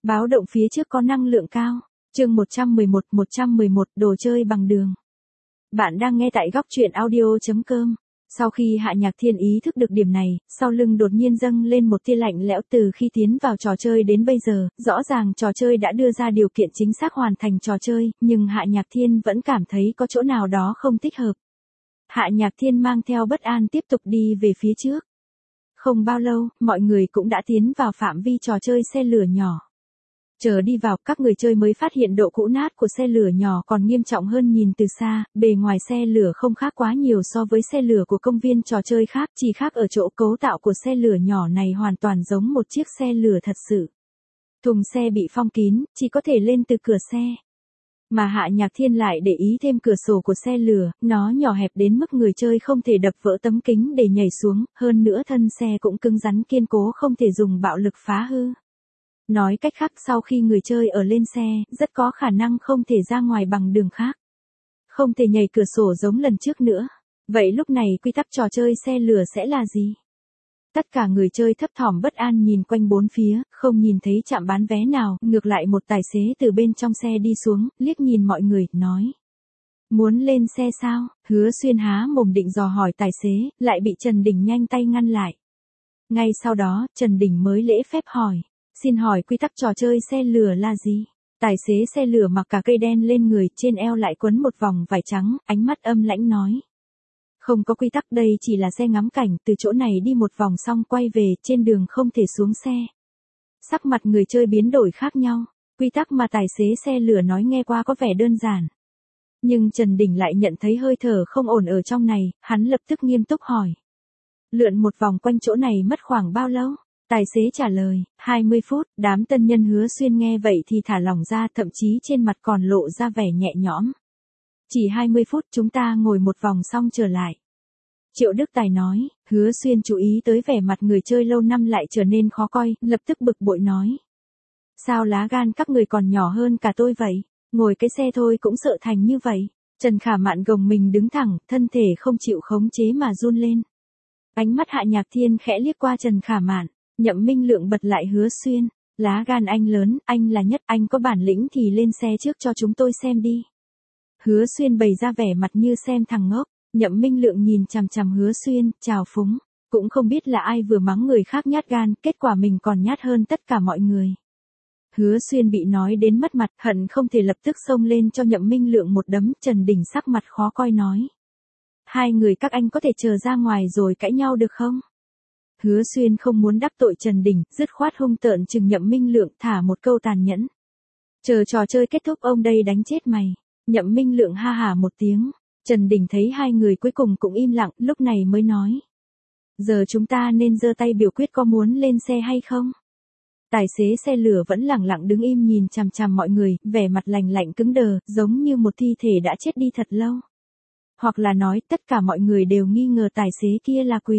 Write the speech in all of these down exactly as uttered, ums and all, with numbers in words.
Báo động phía trước có năng lượng cao. Chương một trăm mười một, một trăm mười một đồ chơi bằng đường. Bạn đang nghe tại góc truyện audio chấm com. Sau khi Hạ Nhạc Thiên ý thức được điểm này, sau lưng đột nhiên dâng lên một tia lạnh lẽo. Từ khi tiến vào trò chơi đến bây giờ, rõ ràng trò chơi đã đưa ra điều kiện chính xác hoàn thành trò chơi, nhưng Hạ Nhạc Thiên vẫn cảm thấy có chỗ nào đó không thích hợp. Hạ Nhạc Thiên mang theo bất an tiếp tục đi về phía trước. Không bao lâu, mọi người cũng đã tiến vào phạm vi trò chơi xe lửa nhỏ. Chờ đi vào, các người chơi mới phát hiện độ cũ nát của xe lửa nhỏ còn nghiêm trọng hơn nhìn từ xa, bề ngoài xe lửa không khác quá nhiều so với xe lửa của công viên trò chơi khác, chỉ khác ở chỗ cấu tạo của xe lửa nhỏ này hoàn toàn giống một chiếc xe lửa thật sự. Thùng xe bị phong kín, chỉ có thể lên từ cửa xe. Mà Hạ Nhạc Thiên lại để ý thêm cửa sổ của xe lửa, nó nhỏ hẹp đến mức người chơi không thể đập vỡ tấm kính để nhảy xuống, hơn nữa thân xe cũng cứng rắn kiên cố không thể dùng bạo lực phá hư. Nói cách khác, sau khi người chơi ở lên xe, rất có khả năng không thể ra ngoài bằng đường khác. Không thể nhảy cửa sổ giống lần trước nữa. Vậy lúc này quy tắc trò chơi xe lửa sẽ là gì? Tất cả người chơi thấp thỏm bất an nhìn quanh bốn phía, không nhìn thấy trạm bán vé nào, ngược lại một tài xế từ bên trong xe đi xuống, liếc nhìn mọi người, nói. Muốn lên xe sao? Hứa Xuyên há mồm định dò hỏi tài xế, lại bị Trần Đình nhanh tay ngăn lại. Ngay sau đó, Trần Đình mới lễ phép hỏi. Xin hỏi quy tắc trò chơi xe lửa là gì? Tài xế xe lửa mặc cả cây đen lên người, trên eo lại quấn một vòng vải trắng, ánh mắt âm lãnh nói. Không có quy tắc, đây chỉ là xe ngắm cảnh, từ chỗ này đi một vòng xong quay về, trên đường không thể xuống xe. Sắc mặt người chơi biến đổi khác nhau, quy tắc mà tài xế xe lửa nói nghe qua có vẻ đơn giản. Nhưng Trần Đình lại nhận thấy hơi thở không ổn ở trong này, hắn lập tức nghiêm túc hỏi. Lượn một vòng quanh chỗ này mất khoảng bao lâu? Tài xế trả lời, hai mươi phút, đám tân nhân Hứa Xuyên nghe vậy thì thả lỏng ra, thậm chí trên mặt còn lộ ra vẻ nhẹ nhõm. Chỉ hai mươi phút, chúng ta ngồi một vòng xong trở lại. Triệu Đức Tài nói. Hứa Xuyên chú ý tới vẻ mặt người chơi lâu năm lại trở nên khó coi, lập tức bực bội nói. Sao lá gan các người còn nhỏ hơn cả tôi vậy? Ngồi cái xe thôi cũng sợ thành như vậy. Trần Khả Mạn gồng mình đứng thẳng, thân thể không chịu khống chế mà run lên. Ánh mắt Hạ Nhạc Thiên khẽ liếc qua Trần Khả Mạn. Nhậm Minh Lượng bật lại Hứa Xuyên, lá gan anh lớn, anh là nhất, anh có bản lĩnh thì lên xe trước cho chúng tôi xem đi. Hứa Xuyên bày ra vẻ mặt như xem thằng ngốc, Nhậm Minh Lượng nhìn chằm chằm Hứa Xuyên, chào phúng, cũng không biết là ai vừa mắng người khác nhát gan, kết quả mình còn nhát hơn tất cả mọi người. Hứa Xuyên bị nói đến mất mặt, hận không thể lập tức xông lên cho Nhậm Minh Lượng một đấm. Trần Đình sắc mặt khó coi nói. Hai người các anh có thể chờ ra ngoài rồi cãi nhau được không? Hứa Xuyên không muốn đắc tội Trần Đình, dứt khoát hung tợn chừng Nhậm Minh Lượng, thả một câu tàn nhẫn. Chờ trò chơi kết thúc ông đây đánh chết mày. Nhậm Minh Lượng ha hả một tiếng. Trần Đình thấy hai người cuối cùng cũng im lặng, lúc này mới nói. Giờ chúng ta nên giơ tay biểu quyết có muốn lên xe hay không? Tài xế xe lửa vẫn lẳng lặng đứng im nhìn chằm chằm mọi người, vẻ mặt lạnh lạnh cứng đờ, giống như một thi thể đã chết đi thật lâu. Hoặc là nói tất cả mọi người đều nghi ngờ tài xế kia là quỷ.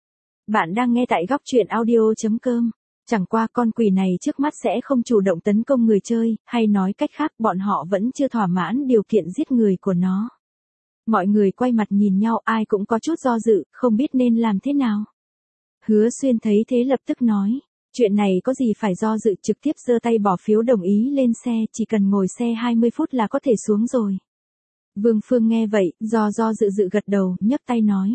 Bạn đang nghe tại góc truyện audio chấm com. Chẳng qua con quỷ này trước mắt sẽ không chủ động tấn công người chơi, hay nói cách khác bọn họ vẫn chưa thỏa mãn điều kiện giết người của nó. Mọi người quay mặt nhìn nhau, ai cũng có chút do dự, không biết nên làm thế nào. Hứa Xuyên thấy thế lập tức nói, chuyện này có gì phải do dự, trực tiếp giơ tay bỏ phiếu đồng ý lên xe, chỉ cần ngồi xe hai mươi phút là có thể xuống rồi. Vương Phương nghe vậy, do do dự dự gật đầu, nhấc tay nói.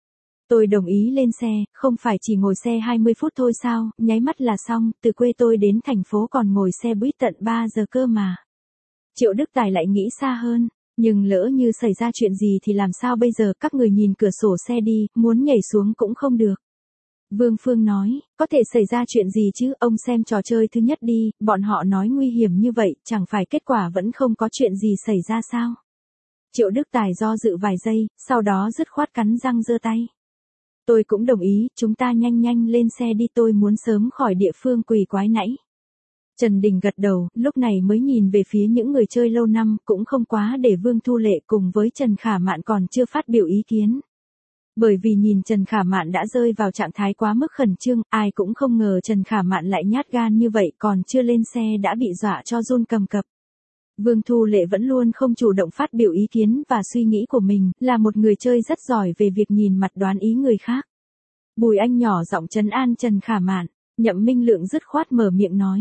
Tôi đồng ý lên xe, không phải chỉ ngồi xe hai mươi phút thôi sao, nháy mắt là xong, từ quê tôi đến thành phố còn ngồi xe buýt tận ba giờ cơ mà. Triệu Đức Tài lại nghĩ xa hơn, nhưng lỡ như xảy ra chuyện gì thì làm sao bây giờ, các người nhìn cửa sổ xe đi, muốn nhảy xuống cũng không được. Vương Phương nói, có thể xảy ra chuyện gì chứ, ông xem trò chơi thứ nhất đi, bọn họ nói nguy hiểm như vậy, chẳng phải kết quả vẫn không có chuyện gì xảy ra sao. Triệu Đức Tài do dự vài giây, sau đó dứt khoát cắn răng giơ tay. Tôi cũng đồng ý, chúng ta nhanh nhanh lên xe đi, tôi muốn sớm khỏi địa phương quỷ quái nãy. Trần Đình gật đầu, lúc này mới nhìn về phía những người chơi lâu năm, cũng không quá để Vương Thu Lệ cùng với Trần Khả Mạn còn chưa phát biểu ý kiến. Bởi vì nhìn Trần Khả Mạn đã rơi vào trạng thái quá mức khẩn trương, ai cũng không ngờ Trần Khả Mạn lại nhát gan như vậy, còn chưa lên xe đã bị dọa cho run cầm cập. Vương Thu Lệ vẫn luôn không chủ động phát biểu ý kiến và suy nghĩ của mình, là một người chơi rất giỏi về việc nhìn mặt đoán ý người khác. Bùi Anh nhỏ giọng trấn an Trần Khả Mạn, Nhậm Minh Lượng dứt khoát mở miệng nói.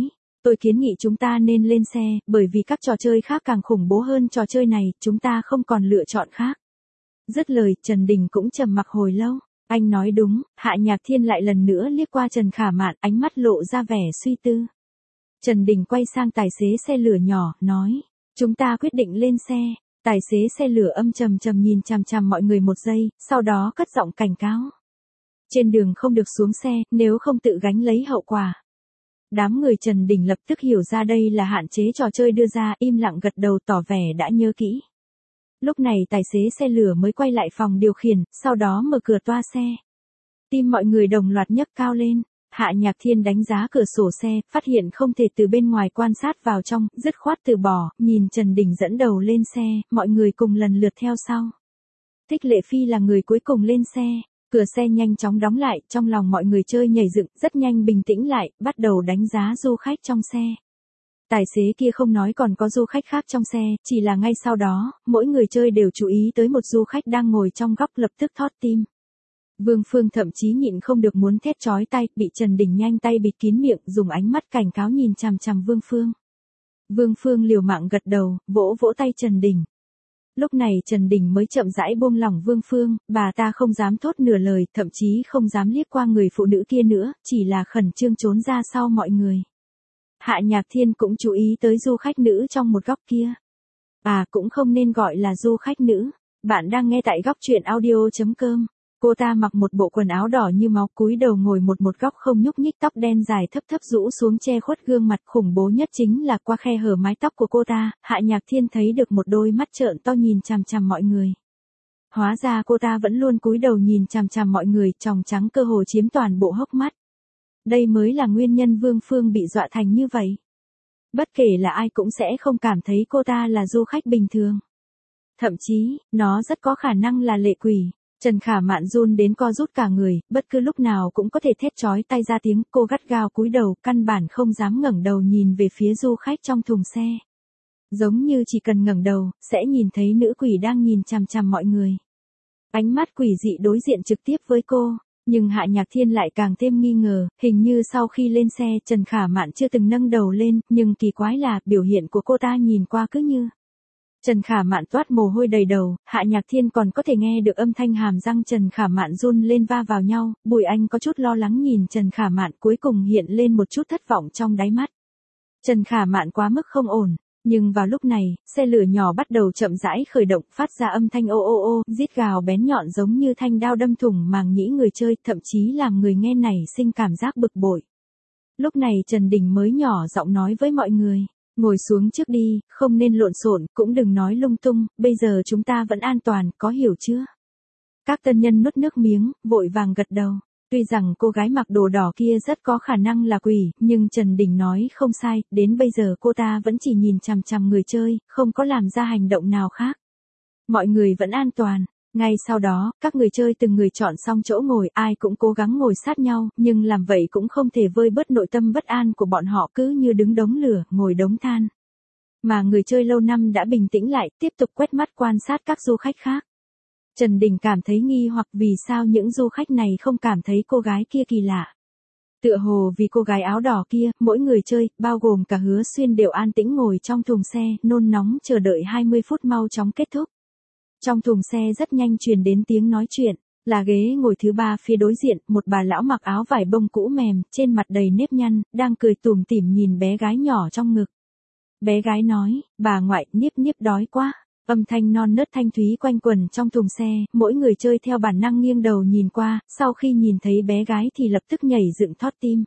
Tôi kiến nghị chúng ta nên lên xe, bởi vì các trò chơi khác càng khủng bố hơn trò chơi này, chúng ta không còn lựa chọn khác. Dứt lời, Trần Đình cũng trầm mặc hồi lâu. Anh nói đúng, Hạ Nhạc Thiên lại lần nữa liếc qua Trần Khả Mạn, ánh mắt lộ ra vẻ suy tư. Trần Đình quay sang tài xế xe lửa nhỏ, nói, chúng ta quyết định lên xe. Tài xế xe lửa âm trầm trầm nhìn chằm chằm mọi người một giây, sau đó cất giọng cảnh cáo. Trên đường không được xuống xe, nếu không tự gánh lấy hậu quả. Đám người Trần Đình lập tức hiểu ra đây là hạn chế trò chơi đưa ra, im lặng gật đầu tỏ vẻ đã nhớ kỹ. Lúc này tài xế xe lửa mới quay lại phòng điều khiển, sau đó mở cửa toa xe. Tim mọi người đồng loạt nhấc cao lên. Hạ Nhạc Thiên đánh giá cửa sổ xe, phát hiện không thể từ bên ngoài quan sát vào trong, dứt khoát từ bỏ, nhìn Trần Đình dẫn đầu lên xe, mọi người cùng lần lượt theo sau. Thích Lệ Phi là người cuối cùng lên xe, cửa xe nhanh chóng đóng lại, trong lòng mọi người chơi nhảy dựng, rất nhanh bình tĩnh lại, bắt đầu đánh giá du khách trong xe. Tài xế kia không nói còn có du khách khác trong xe, chỉ là ngay sau đó, mỗi người chơi đều chú ý tới một du khách đang ngồi trong góc lập tức thót tim. Vương Phương thậm chí nhịn không được muốn thét chói tai, bị Trần Đình nhanh tay bịt kín miệng, dùng ánh mắt cảnh cáo nhìn chằm chằm Vương Phương. Vương Phương liều mạng gật đầu, vỗ vỗ tay Trần Đình. Lúc này Trần Đình mới chậm rãi buông lỏng Vương Phương, bà ta không dám thốt nửa lời, thậm chí không dám liếc qua người phụ nữ kia nữa, chỉ là khẩn trương trốn ra sau mọi người. Hạ Nhạc Thiên cũng chú ý tới du khách nữ trong một góc kia. À, cũng không nên gọi là du khách nữ. Bạn đang nghe tại góc truyện audio chấm com. Cô ta mặc một bộ quần áo đỏ như máu, cúi đầu ngồi một một góc không nhúc nhích, tóc đen dài thấp thấp rũ xuống che khuất gương mặt, khủng bố nhất chính là qua khe hở mái tóc của cô ta, Hạ Nhạc Thiên thấy được một đôi mắt trợn to nhìn chằm chằm mọi người. Hóa ra cô ta vẫn luôn cúi đầu nhìn chằm chằm mọi người, tròng trắng cơ hồ chiếm toàn bộ hốc mắt. Đây mới là nguyên nhân Vương Phương bị dọa thành như vậy. Bất kể là ai cũng sẽ không cảm thấy cô ta là du khách bình thường. Thậm chí, nó rất có khả năng là lệ quỷ. Trần Khả Mạn run đến co rút cả người, bất cứ lúc nào cũng có thể thét chói tai ra tiếng, cô gắt gao cúi đầu, căn bản không dám ngẩng đầu nhìn về phía du khách trong thùng xe. Giống như chỉ cần ngẩng đầu, sẽ nhìn thấy nữ quỷ đang nhìn chằm chằm mọi người. Ánh mắt quỷ dị đối diện trực tiếp với cô, nhưng Hạ Nhạc Thiên lại càng thêm nghi ngờ, hình như sau khi lên xe Trần Khả Mạn chưa từng nâng đầu lên, nhưng kỳ quái là biểu hiện của cô ta nhìn qua cứ như. Trần Khả Mạn toát mồ hôi đầy đầu, Hạ Nhạc Thiên còn có thể nghe được âm thanh hàm răng Trần Khả Mạn run lên va vào nhau, Bùi Anh có chút lo lắng nhìn Trần Khả Mạn, cuối cùng hiện lên một chút thất vọng trong đáy mắt. Trần Khả Mạn quá mức không ổn, nhưng vào lúc này, xe lửa nhỏ bắt đầu chậm rãi khởi động, phát ra âm thanh ô ô ô, rít gào bén nhọn giống như thanh đao đâm thủng màng nhĩ người chơi, thậm chí làm người nghe này sinh cảm giác bực bội. Lúc này Trần Đình mới nhỏ giọng nói với mọi người. Ngồi xuống trước đi, không nên lộn xộn, cũng đừng nói lung tung, bây giờ chúng ta vẫn an toàn, có hiểu chưa? Các tân nhân nuốt nước miếng, vội vàng gật đầu. Tuy rằng cô gái mặc đồ đỏ kia rất có khả năng là quỷ, nhưng Trần Đình nói không sai, đến bây giờ cô ta vẫn chỉ nhìn chằm chằm người chơi, không có làm ra hành động nào khác. Mọi người vẫn an toàn. Ngay sau đó, các người chơi từng người chọn xong chỗ ngồi, ai cũng cố gắng ngồi sát nhau, nhưng làm vậy cũng không thể vơi bớt nội tâm bất an của bọn họ, cứ như đứng đống lửa, ngồi đống than. Mà người chơi lâu năm đã bình tĩnh lại, tiếp tục quét mắt quan sát các du khách khác. Trần Đình cảm thấy nghi hoặc vì sao những du khách này không cảm thấy cô gái kia kỳ lạ. Tựa hồ vì cô gái áo đỏ kia, mỗi người chơi, bao gồm cả Hứa Xuyên đều an tĩnh ngồi trong thùng xe, nôn nóng chờ đợi hai mươi phút mau chóng kết thúc. Trong thùng xe rất nhanh truyền đến tiếng nói chuyện, là ghế ngồi thứ ba phía đối diện, một bà lão mặc áo vải bông cũ mềm, trên mặt đầy nếp nhăn, đang cười tủm tỉm nhìn bé gái nhỏ trong ngực. Bé gái nói, bà ngoại, Niếp Niếp đói quá. Âm thanh non nớt thanh thúy quanh quẩn trong thùng xe, mỗi người chơi theo bản năng nghiêng đầu nhìn qua, sau khi nhìn thấy bé gái thì lập tức nhảy dựng thót tim.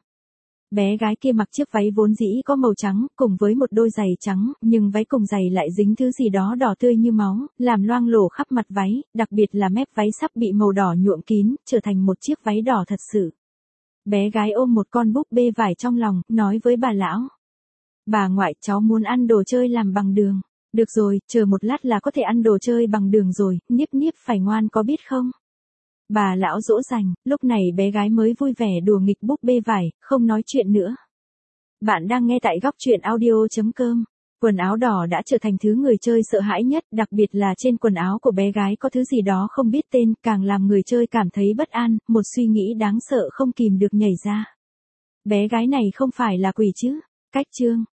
Bé gái kia mặc chiếc váy vốn dĩ có màu trắng, cùng với một đôi giày trắng, nhưng váy cùng giày lại dính thứ gì đó đỏ tươi như máu, làm loang lổ khắp mặt váy, đặc biệt là mép váy sắp bị màu đỏ nhuộm kín, trở thành một chiếc váy đỏ thật sự. Bé gái ôm một con búp bê vải trong lòng, nói với bà lão. Bà ngoại, cháu muốn ăn đồ chơi làm bằng đường. Được rồi, chờ một lát là có thể ăn đồ chơi bằng đường rồi, Niếp Niếp phải ngoan có biết không? Bà lão dỗ dành, lúc này bé gái mới vui vẻ đùa nghịch búp bê vải, không nói chuyện nữa. Bạn đang nghe tại góc truyện audio chấm com. Quần áo đỏ đã trở thành thứ người chơi sợ hãi nhất, đặc biệt là trên quần áo của bé gái có thứ gì đó không biết tên, càng làm người chơi cảm thấy bất an, một suy nghĩ đáng sợ không kìm được nhảy ra. Bé gái này không phải là quỷ chứ? Cách chương